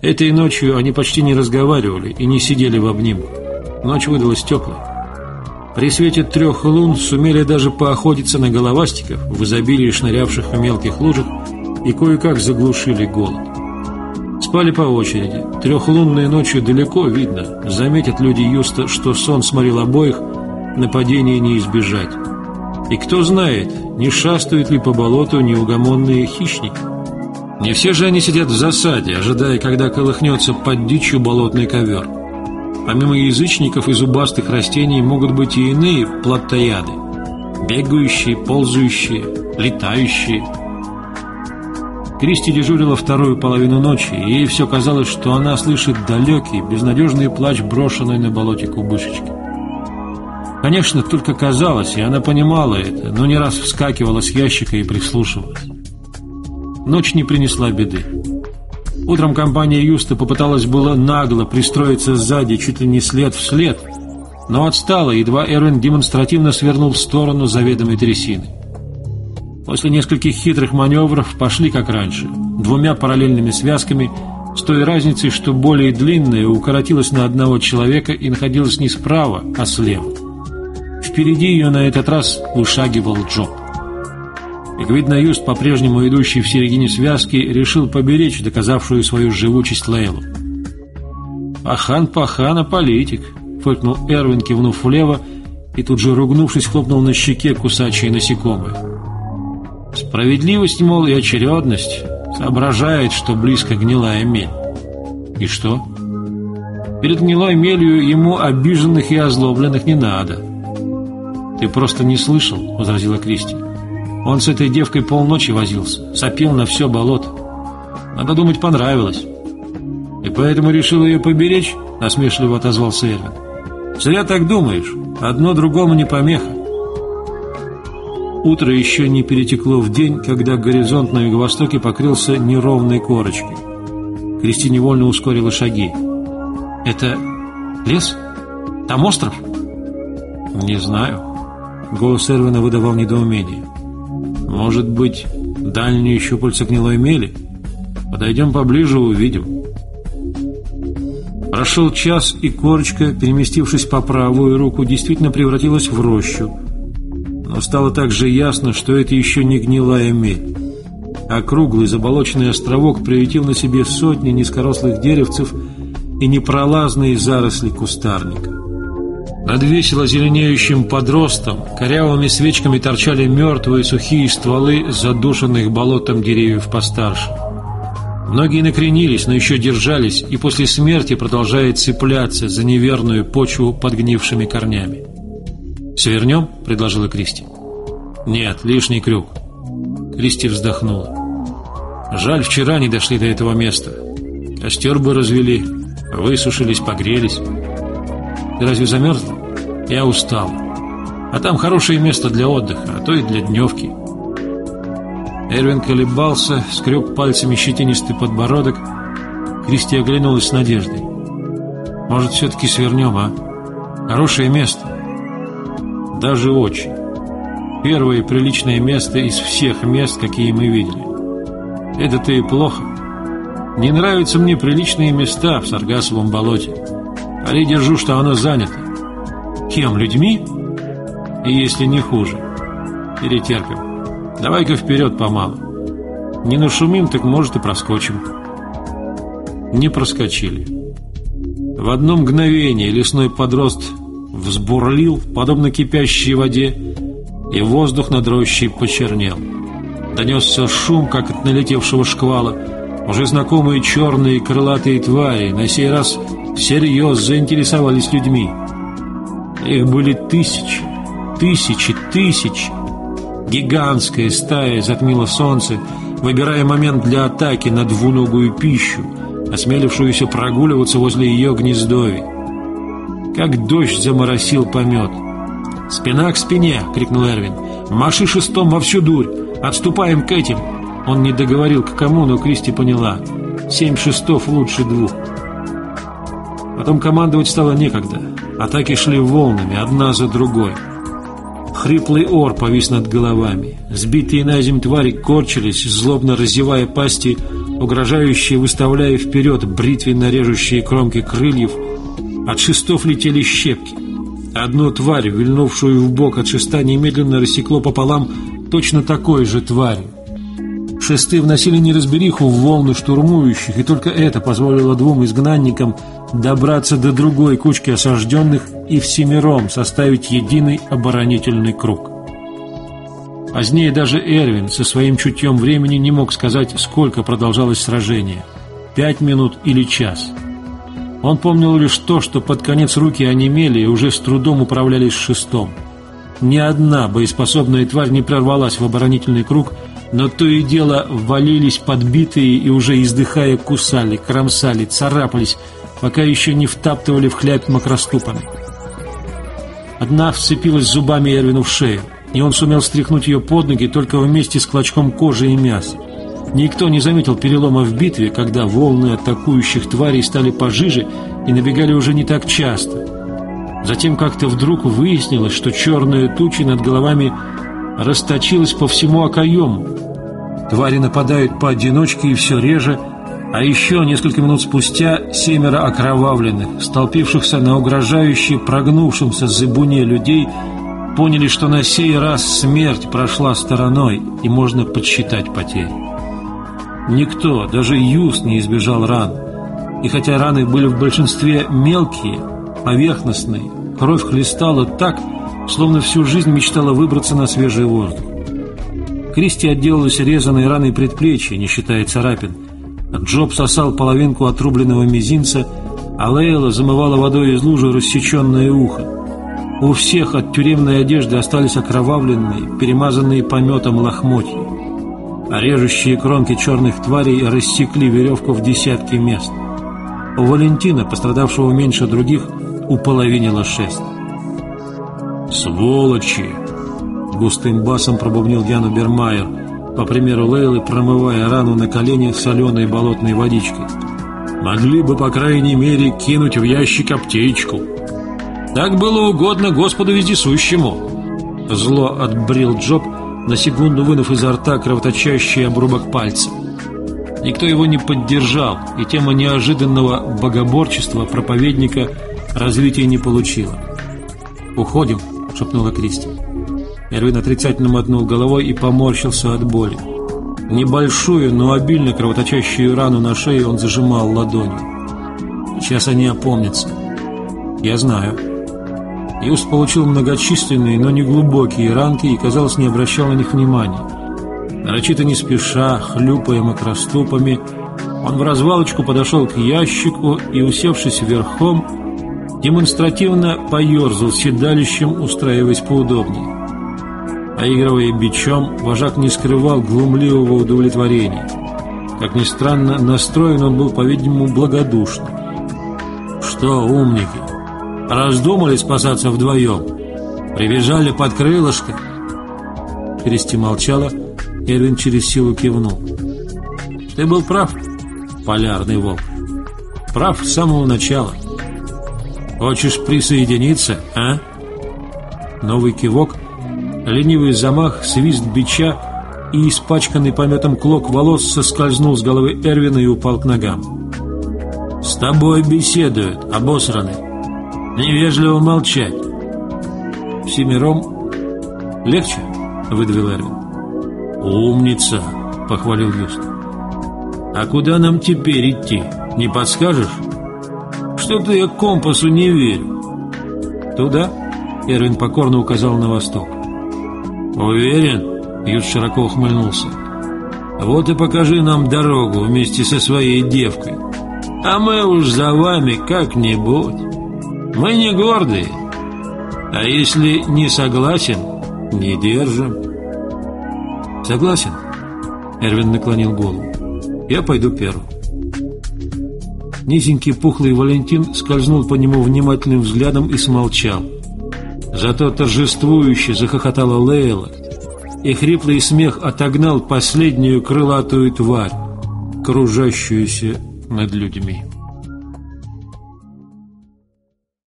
Этой ночью они почти не разговаривали и не сидели в обнимку. Ночь выдалась теплая. При свете 3 лун сумели даже поохотиться на головастиков в изобилии шнырявших в мелких лужах и кое-как заглушили голод. Спали по очереди. 3лунной ночью далеко видно. Заметят люди Юста, что сон сморил обоих, нападения не избежать. И кто знает, не шастают ли по болоту неугомонные хищники. Не все же они сидят в засаде, ожидая, когда колыхнется под дичью болотный ковер. Помимо язычников и зубастых растений могут быть и иные плотояды. Бегающие, ползающие, летающие. Кристи дежурила вторую половину ночи, и ей все казалось, что она слышит далекий, безнадежный плач брошенной на болоте кубышечки. Конечно, только казалось, и она понимала это, но не раз вскакивала с ящика и прислушивалась. Ночь не принесла беды. Утром компания Юста попыталась было нагло пристроиться сзади, чуть ли не след в след, но отстала, едва Эрвин демонстративно свернул в сторону заведомой трясины. После нескольких хитрых маневров пошли как раньше, 2 параллельными связками, с той разницей, что более длинная укоротилась на одного человека и находилась не справа, а слева. Впереди ее на этот раз вышагивал Джо. Как видно, Юст, по-прежнему идущий в середине связки, решил поберечь доказавшую свою живучесть Лейлу. «Пахан, а политик», — фыркнул Эрвин, кивнув влево, и тут же, ругнувшись, хлопнул на щеке кусачие насекомые. «Справедливость, мол, и очередность. Соображает, что близко гнилая мель». «И что?» «Перед гнилой мелью ему обиженных и озлобленных не надо». «Ты просто не слышал», — возразила Кристи. «Он с этой девкой полночи возился, сопел на все болото. Надо думать, понравилось». «И поэтому решил ее поберечь?» — насмешливо отозвался Эрвин. «Зря так думаешь. Одно другому не помеха». Утро еще не перетекло в день, когда горизонт на юго-востоке покрылся неровной корочкой. Кристи невольно ускорила шаги. «Это лес? Там остров?» «Не знаю». Голос Эрвина выдавал недоумение. «Может быть, дальние щупальца гнилой мели? Подойдем поближе, увидим». Прошел час, и корочка, переместившись по правую руку, действительно превратилась в рощу. Но стало также ясно, что это еще не гнилая мель. А круглый заболоченный островок приютил на себе сотни низкорослых деревцев и непролазные заросли кустарника. Над весело зеленеющим подростом корявыми свечками торчали мертвые сухие стволы задушенных болотом деревьев постарше. Многие накренились, но еще держались, и после смерти продолжают цепляться за неверную почву подгнившими корнями. «Свернем?» — предложила Кристи. «Нет, лишний крюк». Кристи вздохнула. «Жаль, вчера не дошли до этого места. Костер бы развели, высушились, погрелись. Ты разве замерзла? Я устал. А там хорошее место для отдыха, а то и для дневки». Эрвин колебался, скреб пальцами щетинистый подбородок. Кристи оглянулась с надеждой. «Может, все-таки свернем, а? Хорошее место». «Даже очень. Первое приличное место из всех мест, какие мы видели. Это-то и плохо. Не нравятся мне приличные места в Саргассовом болоте. Пари держу, что оно занято. Кем? Людьми? И если не хуже. Перетерпим. Давай-ка вперед помалу. Не нашумим, так может и проскочим». Не проскочили. В одно мгновение лесной подрост взбурлил, подобно кипящей воде, и воздух над рощей почернел. Донесся шум, как от налетевшего шквала. Уже знакомые черные крылатые твари на сей раз всерьез заинтересовались людьми. Их были тысячи. Гигантская стая затмила солнце, выбирая момент для атаки на двуногую пищу, осмелившуюся прогуливаться возле ее гнездовий. Как дождь заморосил помет. «Спина к спине!» — крикнул Эрвин. «Маши шестом во всю дурь! Отступаем к этим!» Он не договорил к кому, но Кристи поняла. 7 шестов лучше 2. Потом командовать стало некогда. Атаки шли волнами, одна за другой. Хриплый ор повис над головами. Сбитые на землю твари корчились, злобно разевая пасти, угрожающие выставляя вперед бритвенно режущие кромки крыльев. От шестов летели щепки. Одну тварь, вильнувшую вбок от шеста, немедленно рассекло пополам точно такой же тварью. Шесты вносили неразбериху в волны штурмующих, и только это позволило двум изгнанникам добраться до другой кучки осажденных и всемиром составить единый оборонительный круг. Позднее даже Эрвин со своим чутьем времени не мог сказать, сколько продолжалось сражение – 5 минут или час. Он помнил лишь то, что под конец руки онемели и уже с трудом управлялись шестом. Ни одна боеспособная тварь не прорвалась в оборонительный круг, но то и дело валились подбитые и уже издыхая кусали, кромсали, царапались, пока еще не втаптывали в хлябь макроступами. Одна вцепилась зубами Эрвину в шею, и он сумел стряхнуть ее под ноги только вместе с клочком кожи и мяса. Никто не заметил перелома в битве, когда волны атакующих тварей стали пожиже и набегали уже не так часто. Затем как-то вдруг выяснилось, что черная туча над головами расточилась по всему окоему. Твари нападают поодиночке и все реже, а еще несколько минут спустя 7 окровавленных, столпившихся на угрожающе прогнувшемся зыбуне людей, поняли, что на сей раз смерть прошла стороной и можно подсчитать потери. Никто, даже Юст, не избежал ран. И хотя раны были в большинстве мелкие, поверхностные, кровь хлестала так, словно всю жизнь мечтала выбраться на свежий воздух. Кристи отделалась резаной раной предплечья, не считая царапин. Джоб сосал половинку отрубленного мизинца, а Лейла замывала водой из лужи рассеченное ухо. У всех от тюремной одежды остались окровавленные, перемазанные пометом лохмотья. А режущие кромки черных тварей рассекли веревку в десятки мест. У Валентина, пострадавшего меньше других, уполовинило шест. «Сволочи!» — густым басом пробубнил Ян Убермайер, по примеру Лейлы, промывая рану на коленях соленой болотной водичкой. «Могли бы, по крайней мере, кинуть в ящик аптечку. Так было угодно Господу Вездесущему!» Зло отбрил Джоб, на секунду вынув изо рта кровоточащий обрубок пальца. Никто его не поддержал, и тема неожиданного богоборчества проповедника развития не получила. «Уходим», — шепнула Кристи. Эрвин отрицательно мотнул головой и поморщился от боли. Небольшую, но обильно кровоточащую рану на шее он зажимал ладонью. «Сейчас они опомнятся». «Я знаю». Юст получил многочисленные, но не глубокие ранки и, казалось, не обращал на них внимания. Нарочито не спеша, хлюпая макроступами, он в развалочку подошел к ящику и, усевшись верхом, демонстративно поерзал седалищем, устраиваясь поудобнее. Поигрывая бичом, вожак не скрывал глумливого удовлетворения. Как ни странно, настроен он был, по-видимому, благодушно. «Что, умники, раздумали спасаться вдвоем? Прибежали под крылышко?» Кристи молчала, Эрвин через силу кивнул. «Ты был прав, полярный волк. Прав с самого начала. Хочешь присоединиться, а?» Новый кивок, ленивый замах, свист бича, и испачканный пометом клок волос соскользнул с головы Эрвина и упал к ногам. «С тобой беседуют, обосранный. Невежливо молчать». «Всемиром легче?» — выдавил Эрвин. «Умница!» — похвалил Юст. «А куда нам теперь идти? Не подскажешь? Что-то я компасу не верю». «Туда?» — Эрвин покорно указал на восток. «Уверен?» — Юст широко ухмыльнулся. «Вот и покажи нам дорогу вместе со своей девкой. А мы уж за вами как-нибудь. Мы не гордые. А если не согласен, не держим». «Согласен?» — Эрвин наклонил голову. «Я пойду первым». Низенький пухлый Валентин скользнул по нему внимательным взглядом и смолчал. Зато торжествующе захохотала Лейла, и хриплый смех отогнал последнюю крылатую тварь, кружащуюся над людьми.